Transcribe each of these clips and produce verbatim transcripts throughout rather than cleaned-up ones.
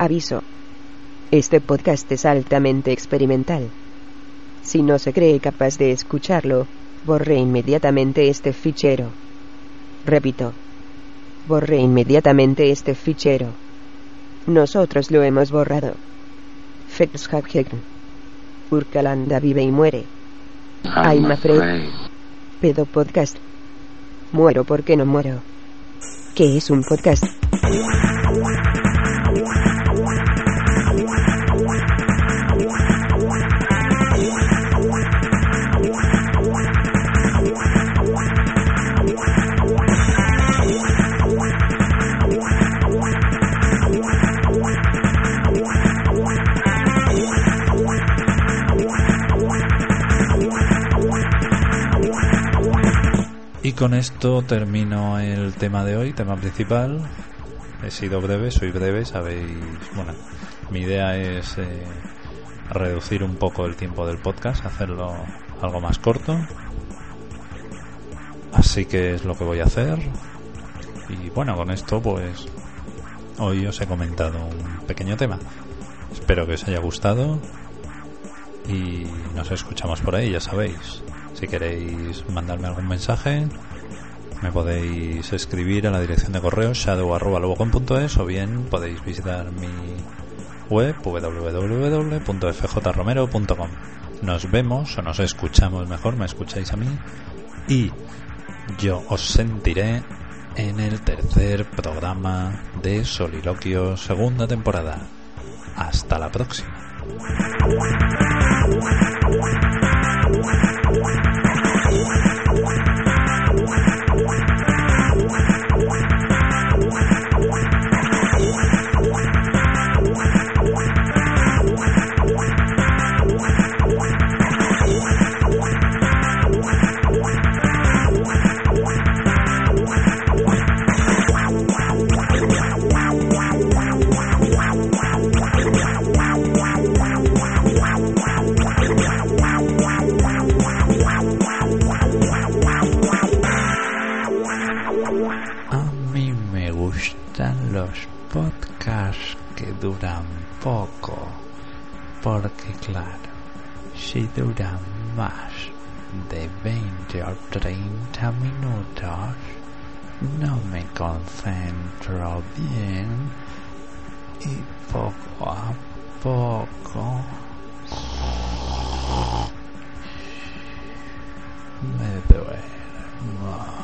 Aviso. Este podcast es altamente experimental. Si no se cree capaz de escucharlo, borre inmediatamente este fichero. Repito. Borre inmediatamente este fichero. Nosotros lo hemos borrado. Fexhagen. Urkalanda vive y muere. I'm afraid. Pedo podcast. Muero porque no muero. ¿Qué es un podcast? Y con esto termino el tema de hoy, tema principal. He sido breve, soy breve, sabéis. Bueno, mi idea es eh, reducir un poco el tiempo del podcast, hacerlo algo más corto. Así que es lo que voy a hacer. Y bueno, con esto pues hoy os he comentado un pequeño tema. Espero que os haya gustado y nos escuchamos por ahí, ya sabéis. Si queréis mandarme algún mensaje, me podéis escribir a la dirección de correo shadow arroba lobocom punto es o bien podéis visitar mi web w w w punto f j romero punto com. Nos vemos o nos escuchamos mejor, me escucháis a mí y yo os sentiré en el tercer programa de Soliloquios, segunda temporada. Hasta la próxima. Los podcasts que duran poco, porque claro, si duran más de veinte o treinta minutos no me concentro bien y poco a poco me duermo.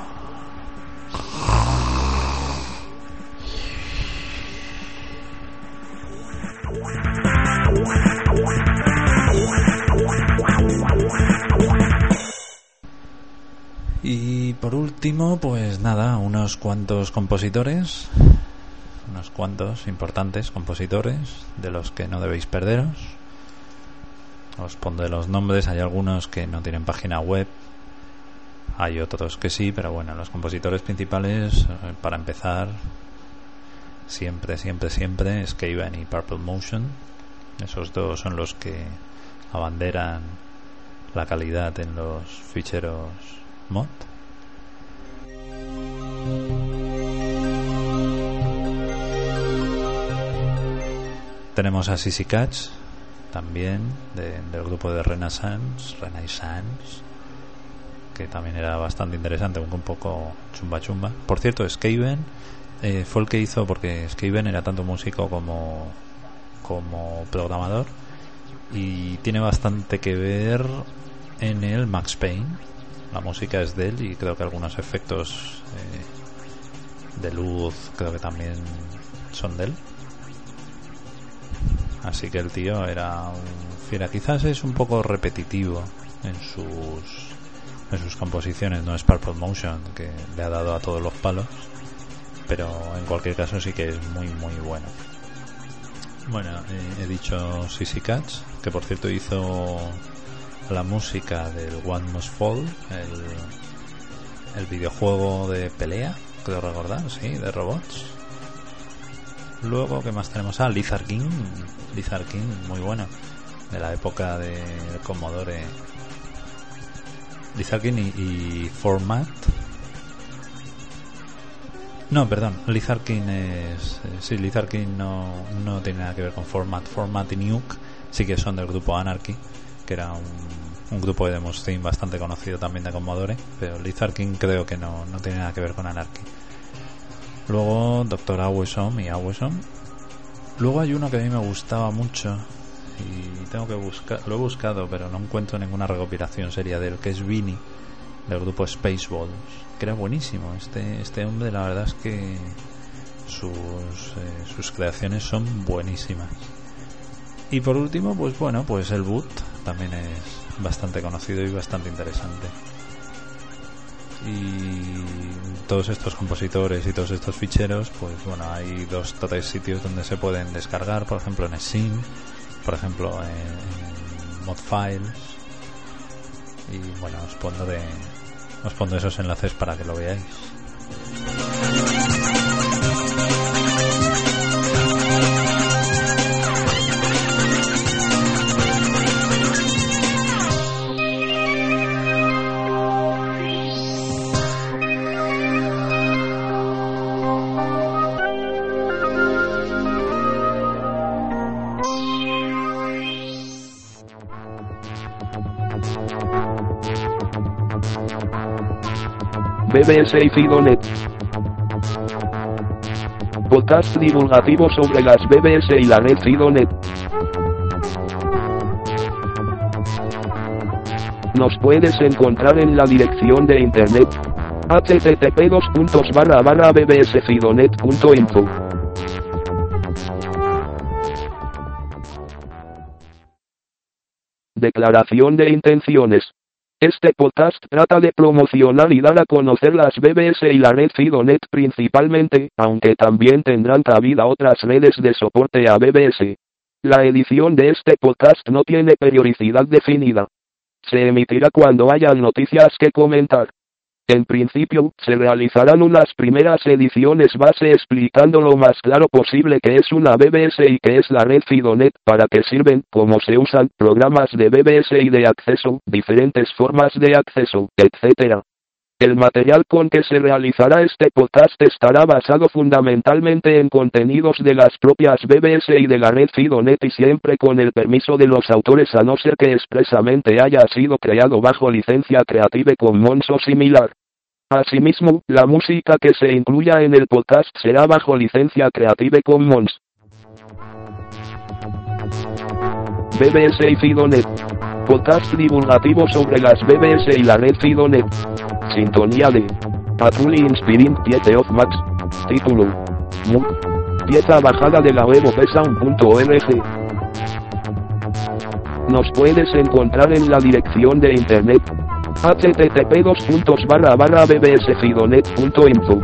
Y por último, pues nada, unos cuantos compositores, unos cuantos importantes compositores de los que no debéis perderos. Os pondré los nombres, hay algunos que no tienen página web, hay otros que sí, pero bueno, los compositores principales, para empezar, siempre, siempre, siempre, Skaven y Purple Motion. Esos dos son los que abanderan la calidad en los ficheros mod. Tenemos a Sissy Catch también de, del grupo de Renaissance Renaissance, que también era bastante interesante, un poco chumba chumba. Por cierto, Skaven eh, fue el que hizo, porque Skaven era tanto músico como como programador y tiene bastante que ver en el Max Payne. La música es de él y creo que algunos efectos eh, de luz creo que también son de él. Así que el tío era un fiera. Quizás es un poco repetitivo en sus en sus composiciones, no es Purple Motion, que le ha dado a todos los palos, pero en cualquier caso sí que es muy muy bueno. Bueno, eh, he dicho Sissy Catch, que por cierto hizo la música del One Must Fall, el, el videojuego de pelea, creo recordar, sí, de robots. Luego, ¿qué más tenemos? Ah, Lizard King, Lizard King, muy bueno, de la época de Commodore. Lizard King y, y Format. No, perdón, Lizarkin es... Eh, sí, Lizarkin no, no tiene nada que ver con Format. Format y Nuke sí que son del grupo Anarchy, que era un, un grupo de demo theme bastante conocido también de Commodore, pero Lizarkin creo que no, no tiene nada que ver con Anarchy. Luego doctor Awesom y Awesom. Luego hay uno que a mí me gustaba mucho y tengo que buscar, lo he buscado pero no encuentro ninguna recopilación seria de él, que es Vinny, del grupo Spaceballs, que era buenísimo. Este este hombre, la verdad es que sus eh, sus creaciones son buenísimas. Y por último, pues bueno, pues el Boot también es bastante conocido y bastante interesante. Y todos estos compositores y todos estos ficheros, pues bueno, hay dos o tres sitios donde se pueden descargar, por ejemplo en Steam, por ejemplo en, en Modfiles, y bueno, os pondré os pondré esos enlaces para que lo veáis. B B S y Fidonet. Podcast divulgativo sobre las B B S y la red Fidonet. Nos puedes encontrar en la dirección de internet h t t p dos puntos barra barra b b s fidonet punto info. Declaración de intenciones. Este podcast trata de promocionar y dar a conocer las B B S y la red Fidonet principalmente, aunque también tendrán cabida otras redes de soporte a B B S. La edición de este podcast no tiene periodicidad definida. Se emitirá cuando haya noticias que comentar. En principio, se realizarán unas primeras ediciones base explicando lo más claro posible qué es una B B S y qué es la red Fidonet, para qué sirven, cómo se usan, programas de B B S y de acceso, diferentes formas de acceso, etcétera. El material con que se realizará este podcast estará basado fundamentalmente en contenidos de las propias B B S y de la red Fidonet y siempre con el permiso de los autores a no ser que expresamente haya sido creado bajo licencia Creative Commons o similar. Asimismo, la música que se incluya en el podcast será bajo licencia Creative Commons. B B S y Fidonet. Podcast divulgativo sobre las B B S y la red Fidonet. Sintonía de A Truly Inspiring Piece of Max. Título: Mu. Pieza bajada de la web opesound punto org. Nos puedes encontrar en la dirección de internet h t t p dos puntos barra barra b b s fidonet punto info.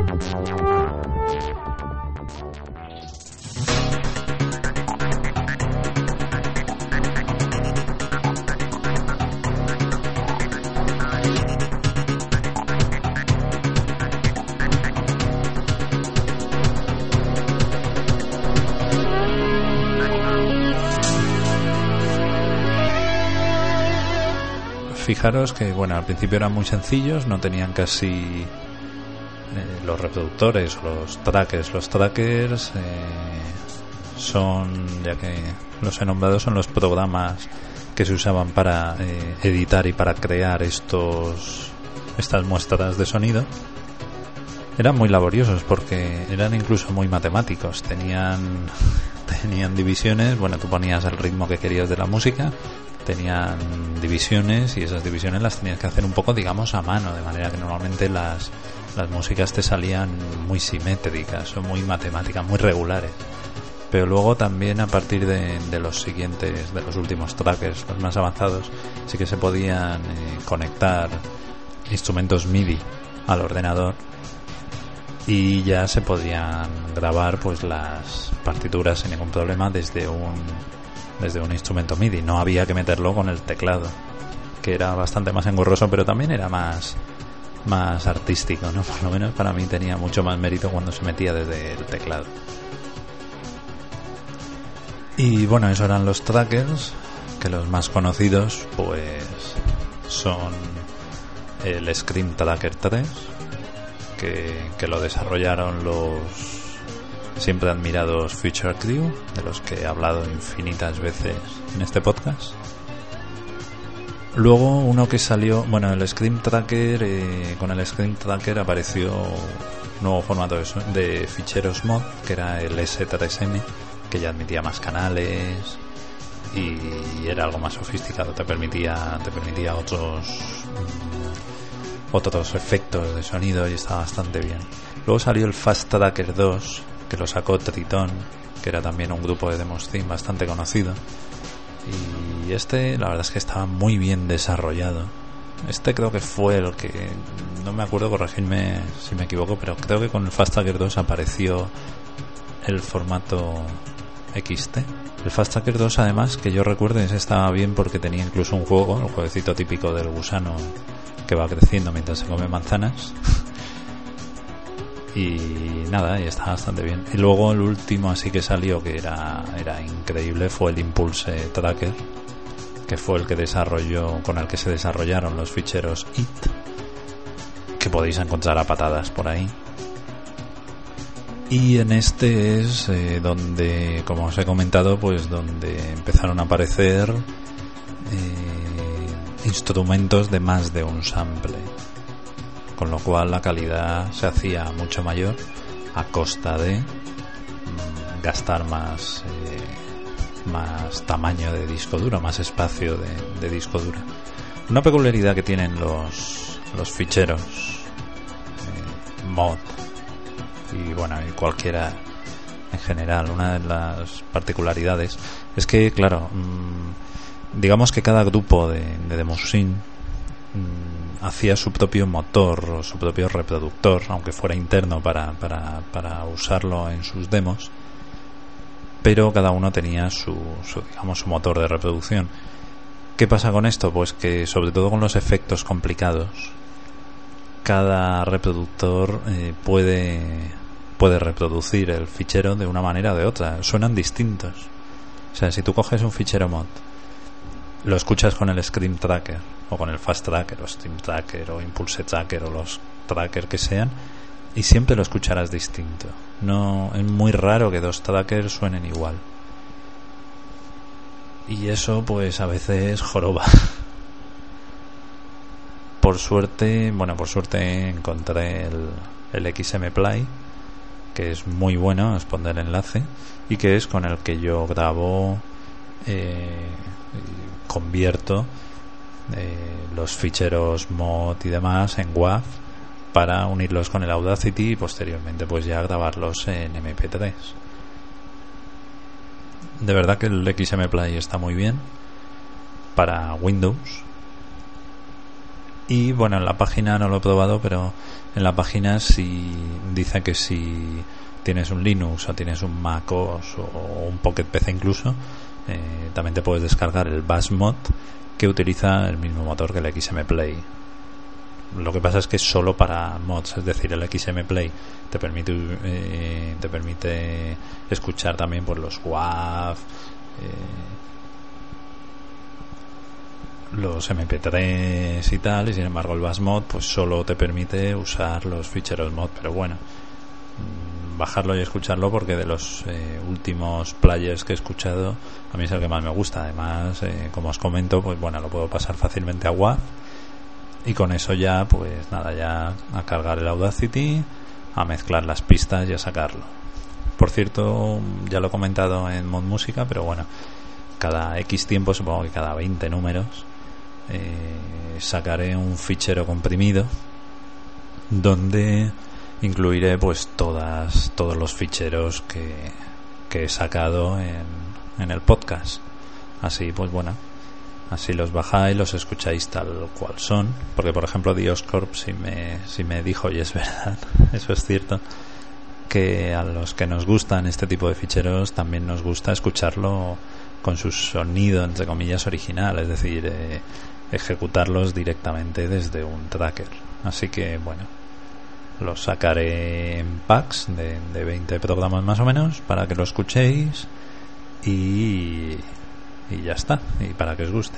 Fijaros que, bueno, al principio eran muy sencillos, no tenían casi eh, los reproductores o los trackers. Los trackers eh, son, ya que los he nombrado, son los programas que se usaban para eh, editar y para crear estos estas muestras de sonido. Eran muy laboriosos porque eran incluso muy matemáticos. Tenían tenían divisiones. Bueno, tú ponías el ritmo que querías de la música. Tenían divisiones y esas divisiones las tenías que hacer un poco, digamos, a mano, de manera que normalmente las, las músicas te salían muy simétricas o muy matemáticas, muy regulares. Pero luego también a partir de, de los siguientes, de los últimos trackers, los más avanzados, sí que se podían eh, conectar instrumentos MIDI al ordenador y ya se podían grabar pues las partituras sin ningún problema desde un desde un instrumento MIDI. No había que meterlo con el teclado, que era bastante más engorroso, pero también era más más artístico, ¿no? Por lo menos para mí tenía mucho más mérito cuando se metía desde el teclado. Y bueno, esos eran los trackers, que los más conocidos pues son el Scream Tracker tres, que, que lo desarrollaron los siempre admirados Future Crew, de los que he hablado infinitas veces en este podcast. Luego uno que salió, bueno, el Scream Tracker, eh, con el Scream Tracker apareció un nuevo formato de, de ficheros mod, que era el ese tres eme, que ya admitía más canales y era algo más sofisticado, te permitía te permitía otros otros efectos de sonido y estaba bastante bien. Luego salió el Fast Tracker dos, que lo sacó Triton, que era también un grupo de demos theme bastante conocido, y este la verdad es que estaba muy bien desarrollado. Este creo que fue el que, no me acuerdo, corregidme si me equivoco, pero creo que con el Fast Tracker dos apareció el formato equis te. El Fast Tracker dos, además, que yo recuerde, ese estaba bien porque tenía incluso un juego, el jueguecito típico del gusano que va creciendo mientras se come manzanas. Y nada, y está bastante bien. Y luego el último así que salió, que era, era increíble, fue el Impulse Tracker, que fue el que desarrolló, con el que se desarrollaron los ficheros I T, que podéis encontrar a patadas por ahí. Y en este es eh, donde, como os he comentado, pues donde empezaron a aparecer eh, instrumentos de más de un sample, con lo cual la calidad se hacía mucho mayor a costa de mm, gastar más eh, más tamaño de disco duro, más espacio de, de disco duro. Una peculiaridad que tienen los los ficheros eh, mod y bueno, y cualquiera en general, una de las particularidades es que, claro, mmm, digamos que cada grupo de, de Demosin mmm, hacía su propio motor o su propio reproductor, aunque fuera interno para, para, para usarlo en sus demos, pero cada uno tenía su, su, digamos, su motor de reproducción. ¿Qué pasa con esto? Pues que, sobre todo con los efectos complicados, cada reproductor eh, puede puede reproducir el fichero de una manera o de otra. Suenan distintos. O sea, si tú coges un fichero mod, lo escuchas con el Scream Tracker o con el Fast Tracker o Stream Tracker o Impulse Tracker o los tracker que sean, y siempre lo escucharás distinto. No, es muy raro que dos trackers suenen igual. Y eso pues a veces joroba. Por suerte, bueno, por suerte encontré el, el X M Play, que es muy bueno, os pondré el enlace, y que es con el que yo grabo, eh, convierto eh, los ficheros mod y demás en W A V para unirlos con el Audacity y posteriormente pues ya grabarlos en eme pe tres. De verdad que el X M Play está muy bien para Windows. Y bueno, en la página no lo he probado, pero en la página sí dice que si tienes un Linux o tienes un Mac O S o un Pocket P C incluso, eh, también te puedes descargar el Bassmod, que utiliza el mismo motor que el X M Play. Lo que pasa es que es solo para mods, es decir, el X M Play te permite eh, te permite escuchar también por los W A V, eh, los eme pe tres y tal, y sin embargo el Bassmod pues solo te permite usar los ficheros mod. Pero bueno, bajarlo y escucharlo, porque de los eh, últimos players que he escuchado a mí es el que más me gusta. Además, eh, como os comento, pues bueno, lo puedo pasar fácilmente a W A V y con eso ya pues nada, ya a cargar el Audacity, a mezclar las pistas y a sacarlo. Por cierto, ya lo he comentado en Mod Música, pero bueno, cada X tiempo, supongo que cada veinte números, eh, sacaré un fichero comprimido donde incluiré pues todas todos los ficheros que, que he sacado en, en el podcast. Así pues bueno, así los bajáis, los escucháis tal cual son, porque por ejemplo Dioscorp si me, si me dijo, y es verdad, eso es cierto, que a los que nos gustan este tipo de ficheros también nos gusta escucharlo con su sonido entre comillas original, es decir, eh, ejecutarlos directamente desde un tracker. Así que bueno, los sacaré en packs de, de veinte programas más o menos para que lo escuchéis y, y ya está, y para que os guste.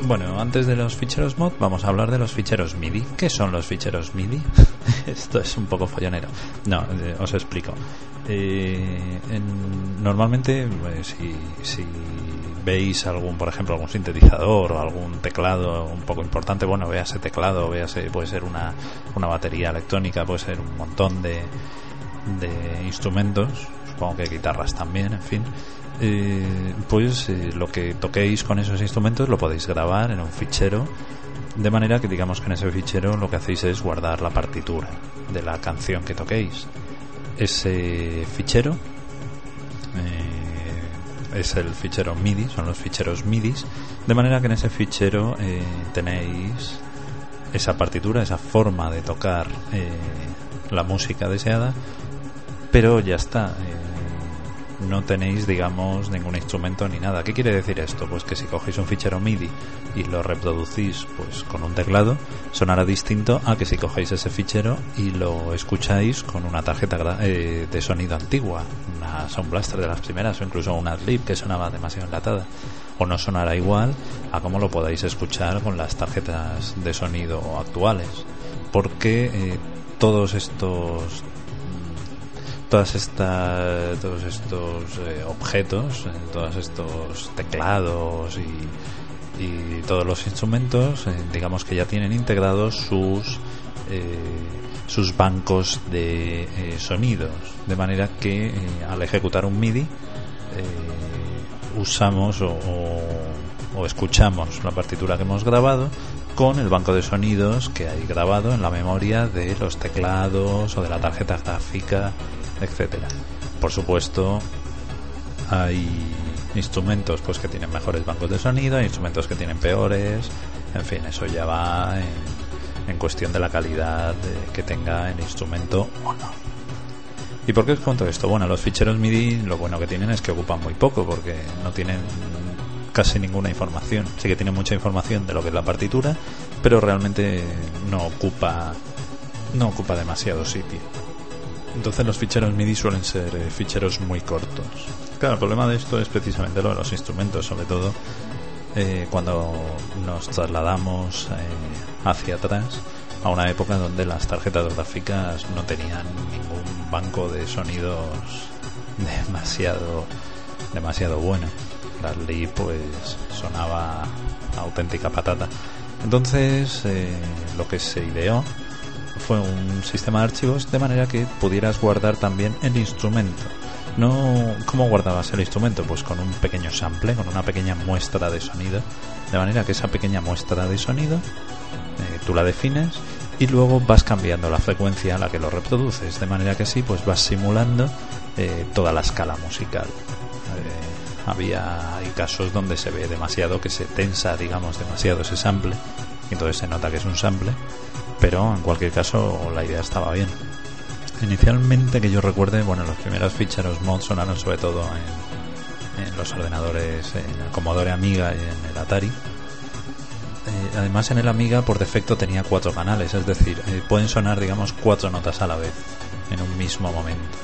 Bueno, antes de los ficheros mod vamos a hablar de los ficheros MIDI. ¿Qué son los ficheros MIDI? Esto es un poco follonero. No, eh, os explico. Eh, en, normalmente, pues, si, si veis algún, por ejemplo, algún sintetizador o algún teclado un poco importante, bueno, véase teclado, véase, puede ser una, una batería electrónica, puede ser un montón de, de instrumentos, supongo que guitarras también, en fin. Eh, pues eh, lo que toquéis con esos instrumentos lo podéis grabar en un fichero, de manera que digamos que en ese fichero lo que hacéis es guardar la partitura de la canción que toquéis. Ese fichero eh, es el fichero MIDI, son los ficheros MIDI, de manera que en ese fichero eh, tenéis esa partitura, esa forma de tocar eh, la música deseada, pero ya está. eh, no tenéis, digamos, ningún instrumento ni nada. ¿Qué quiere decir esto? Pues que si cogéis un fichero MIDI y lo reproducís pues con un teclado, sonará distinto a que si cogéis ese fichero y lo escucháis con una tarjeta eh, de sonido antigua, una Sound Blaster de las primeras, o incluso una Adlib que sonaba demasiado enlatada. O no sonará igual a como lo podáis escuchar con las tarjetas de sonido actuales, porque eh, todos estos todas estas todos estos eh, objetos, eh, todos estos teclados y, y todos los instrumentos, eh, digamos que ya tienen integrados sus eh, sus bancos de eh, sonidos, de manera que eh, al ejecutar un MIDI eh, usamos o, o, o escuchamos la partitura que hemos grabado con el banco de sonidos que hay grabado en la memoria de los teclados o de la tarjeta gráfica, etcétera. Por supuesto, hay instrumentos pues que tienen mejores bancos de sonido, hay instrumentos que tienen peores, en fin, eso ya va en, en cuestión de la calidad de, que tenga el instrumento o no. ¿Y por qué os cuento esto? Bueno, los ficheros MIDI lo bueno que tienen es que ocupan muy poco, porque no tienen casi ninguna información. Sí que tienen mucha información de lo que es la partitura, pero realmente no ocupa no ocupa demasiado sitio. Entonces los ficheros MIDI suelen ser eh, ficheros muy cortos. Claro, el problema de esto es precisamente lo de los instrumentos, sobre todo eh, cuando nos trasladamos eh, hacia atrás a una época donde las tarjetas gráficas no tenían ningún banco de sonidos demasiado demasiado bueno. La Adlib pues sonaba auténtica patata. Entonces eh, lo que se ideó fue un sistema de archivos de manera que pudieras guardar también el instrumento. No, ¿cómo guardabas el instrumento? Pues con un pequeño sample, con una pequeña muestra de sonido, de manera que esa pequeña muestra de sonido eh, tú la defines y luego vas cambiando la frecuencia a la que lo reproduces, de manera que así pues vas simulando eh, toda la escala musical. Eh, había hay casos donde se ve demasiado, que se tensa, digamos, demasiado ese sample, y entonces se nota que es un sample, pero en cualquier caso la idea estaba bien. Inicialmente, que yo recuerde, bueno, los primeros ficheros mod sonaron sobre todo en, en los ordenadores, en el Commodore Amiga y en el Atari. Eh, además, en el Amiga por defecto tenía cuatro canales, es decir, eh, pueden sonar, digamos, cuatro notas a la vez en un mismo momento.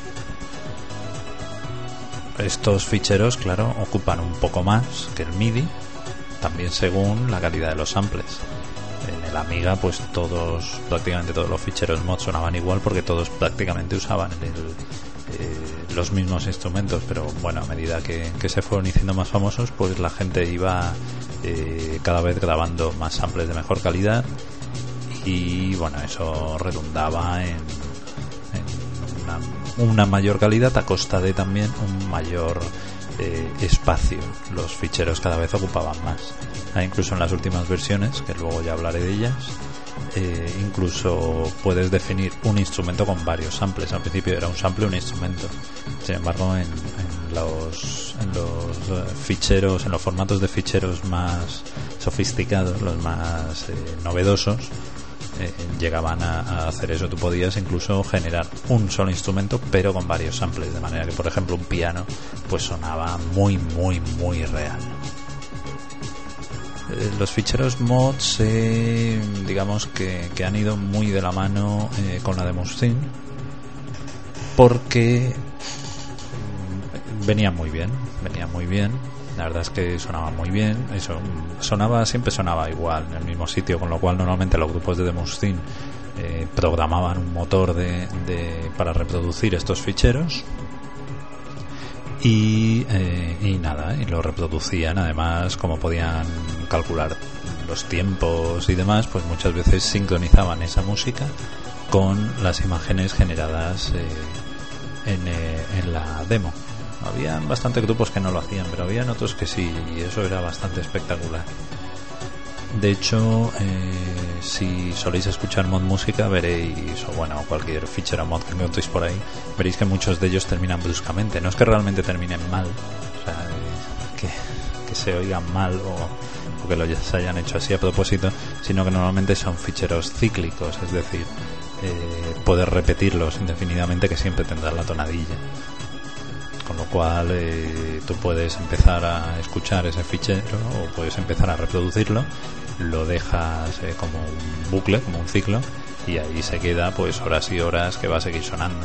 Estos ficheros, claro, ocupan un poco más que el MIDI, también según la calidad de los samples. En el Amiga pues todos, prácticamente todos los ficheros mod sonaban igual, porque todos prácticamente usaban el, eh, los mismos instrumentos, pero bueno, a medida que, que se fueron haciendo más famosos, pues la gente iba eh, cada vez grabando más samples de mejor calidad, y bueno, eso redundaba en, en una, una mayor calidad a costa de también un mayor eh, espacio. Los ficheros cada vez ocupaban más. Ah, incluso en las últimas versiones, que luego ya hablaré de ellas, eh, incluso puedes definir un instrumento con varios samples. Al principio era un sample, un instrumento. Sin embargo, en, en los en los ficheros, en los formatos de ficheros más sofisticados, los más eh, novedosos, eh, llegaban a, a hacer eso. Tú podías incluso generar un solo instrumento, pero con varios samples, de manera que, por ejemplo, un piano pues sonaba muy, muy, muy real. Los ficheros mods, eh, digamos que, que han ido muy de la mano eh, con la de Musin, porque venían muy bien, venían muy bien, La verdad es que sonaba muy bien. Eso, sonaba, siempre sonaba igual en el mismo sitio, con lo cual normalmente los grupos de Demustin eh, programaban un motor de, de, para reproducir estos ficheros. Y, eh, y nada, y lo reproducían. Además, como podían calcular los tiempos y demás, pues muchas veces sincronizaban esa música con las imágenes generadas eh, en, eh, en la demo. Habían bastantes grupos que no lo hacían, pero habían otros que sí, y eso era bastante espectacular. De hecho, eh, si soléis escuchar mod música, veréis, o bueno, cualquier fichero mod que encontréis por ahí, veréis que muchos de ellos terminan bruscamente. No es que realmente terminen mal, o sea, eh, que, que se oigan mal o, o que lo se hayan hecho así a propósito, sino que normalmente son ficheros cíclicos, es decir, eh, poder repetirlos indefinidamente, que siempre tendrán la tonadilla. Con lo cual eh, tú puedes empezar a escuchar ese fichero o puedes empezar a reproducirlo, lo dejas eh, como un bucle, como un ciclo, y ahí se queda pues horas y horas que va a seguir sonando.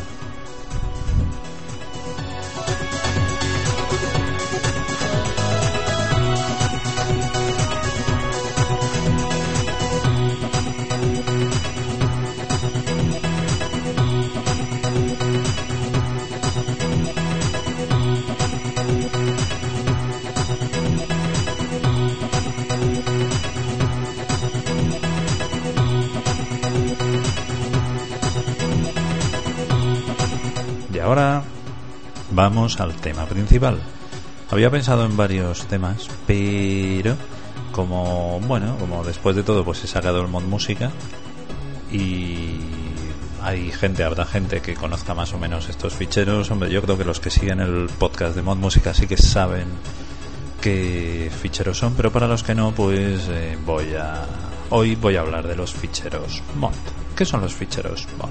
Ahora vamos al tema principal. Había pensado en varios temas, pero como bueno, como después de todo pues he sacado el mod música y hay gente, habrá gente que conozca más o menos estos ficheros. Hombre, yo creo que los que siguen el podcast de mod música sí que saben qué ficheros son, pero para los que no, pues eh, voy a hoy voy a hablar de los ficheros mod. ¿Qué son los ficheros mod?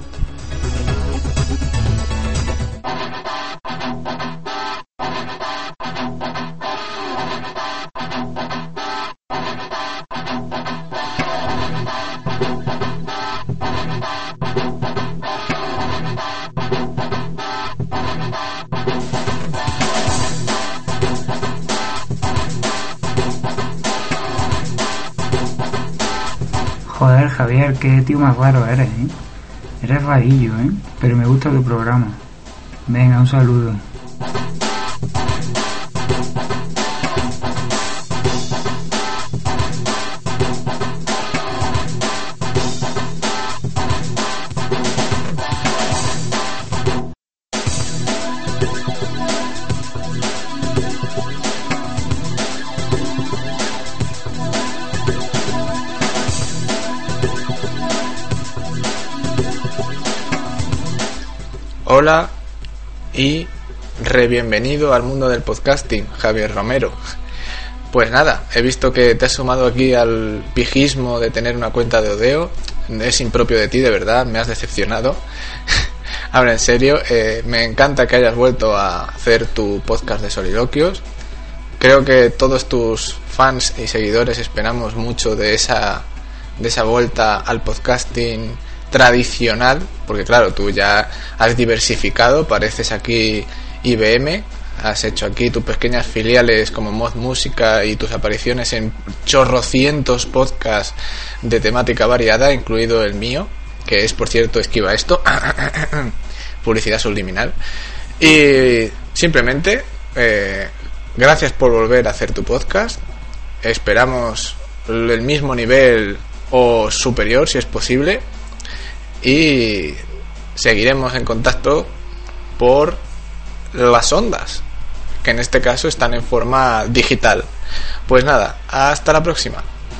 Joder, Javier, qué tío más raro eres, ¿eh? Eres rarillo, ¿eh? Pero me gusta tu programa. Venga, un saludo. Hola y re bienvenido al mundo del podcasting, Javier Romero. Pues nada, he visto que te has sumado aquí al pijismo de tener una cuenta de Odeo. Es impropio de ti, de verdad, me has decepcionado. Ahora en serio, eh, me encanta que hayas vuelto a hacer tu podcast de soliloquios. Creo que todos tus fans y seguidores esperamos mucho de esa, de esa vuelta al podcasting tradicional, porque claro, tú ya has diversificado, pareces aquí I B M, has hecho aquí tus pequeñas filiales como Mod Música y tus apariciones en chorrocientos podcasts de temática variada, incluido el mío, que es, por cierto, esquiva esto, publicidad subliminal. Y simplemente, eh, gracias por volver a hacer tu podcast. Esperamos el mismo nivel o superior, si es posible. Y seguiremos en contacto por las ondas, que en este caso están en forma digital. Pues nada, hasta la próxima.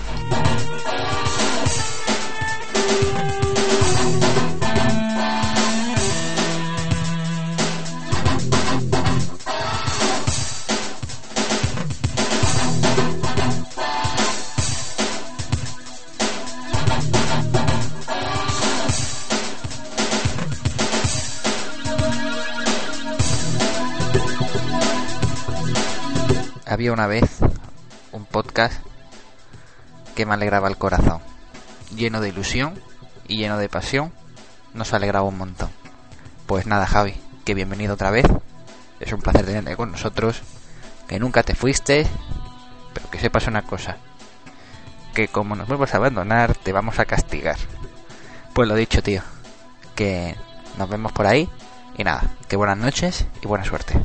Había una vez un podcast que me alegraba el corazón, lleno de ilusión y lleno de pasión, nos alegraba un montón. Pues nada, Javi, que bienvenido otra vez, es un placer tenerte con nosotros que nunca te fuiste, pero que sepas una cosa, que como nos vuelvas a abandonar, te vamos a castigar. Pues lo dicho, tío, que nos vemos por ahí, y nada, que buenas noches y buena suerte.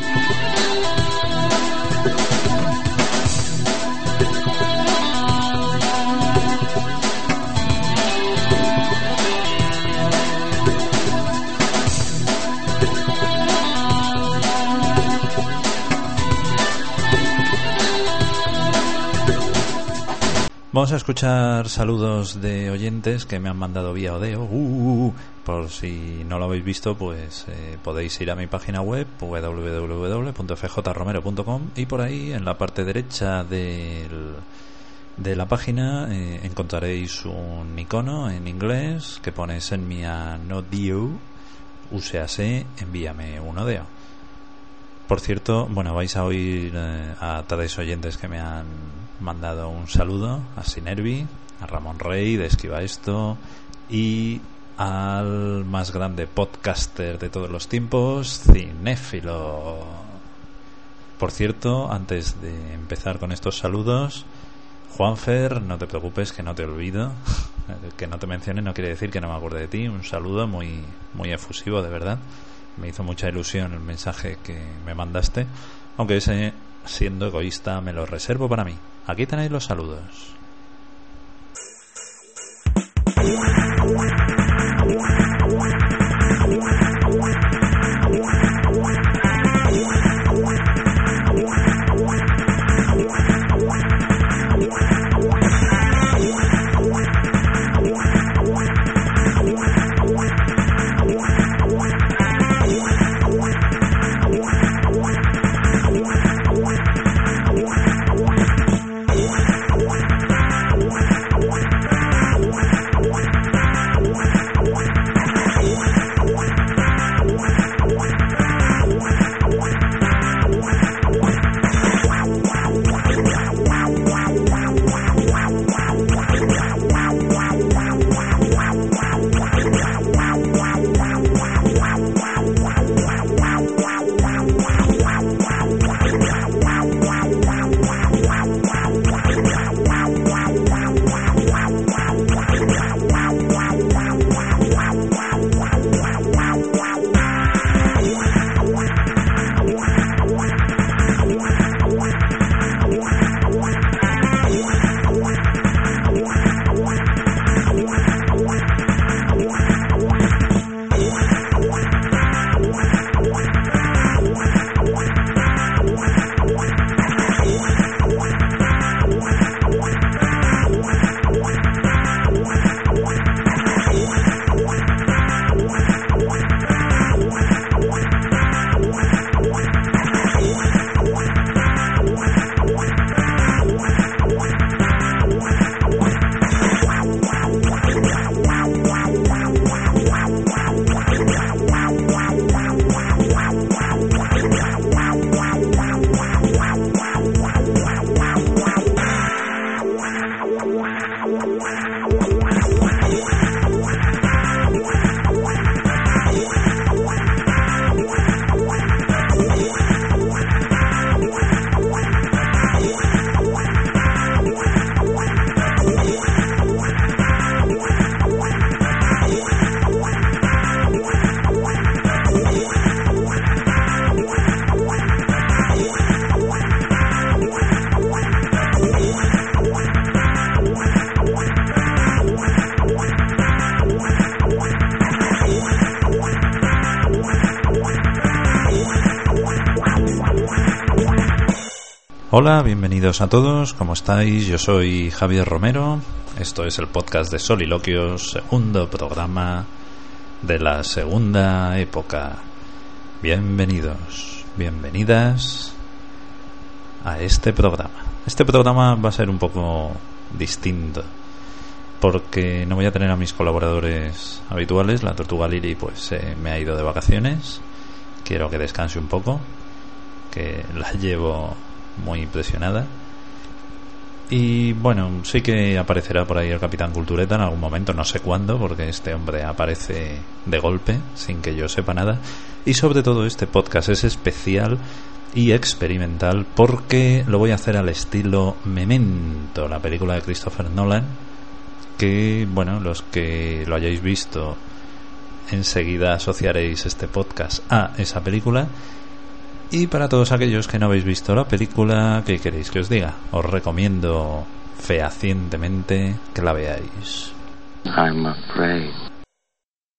Vamos a escuchar saludos de oyentes que me han mandado vía Odeo. Uh, uh, uh. Por si no lo habéis visto, pues eh, podéis ir a mi página web w w w punto f j romero punto com y por ahí en la parte derecha del, de la página eh, encontraréis un icono en inglés que pone Send me an audio, úsease, envíame un Odeo. Por cierto, bueno, vais a oír eh, a tres oyentes que me han mandado un saludo: a Sinervi, a Ramón Rey de Esquiva Esto y al más grande podcaster de todos los tiempos, Cinéfilo. Por cierto, antes de empezar con estos saludos, Juanfer, no te preocupes, que no te olvido. Que no te mencione no quiere decir que no me acuerde de ti. Un saludo muy, muy efusivo, de verdad. Me hizo mucha ilusión el mensaje que me mandaste, aunque ese, siendo egoísta, me lo reservo para mí. Aquí tenéis los saludos. Hola, bienvenidos a todos, ¿cómo estáis? Yo soy Javier Romero, esto es el podcast de Soliloquios, segundo programa de la segunda época. Bienvenidos, bienvenidas a este programa. Este programa va a ser un poco distinto, porque no voy a tener a mis colaboradores habituales. La Tortuga Lili pues eh, me ha ido de vacaciones, quiero que descanse un poco, que la llevo muy impresionada. Y bueno, sí que aparecerá por ahí el Capitán Cultureta en algún momento, no sé cuándo, porque este hombre aparece de golpe, sin que yo sepa nada. Y sobre todo este podcast es especial y experimental porque lo voy a hacer al estilo Memento, la película de Christopher Nolan, que, bueno, los que lo hayáis visto enseguida asociaréis este podcast a esa película. Y para todos aquellos que no habéis visto la película, ¿qué queréis que os diga? Os recomiendo fehacientemente que la veáis. I'm afraid.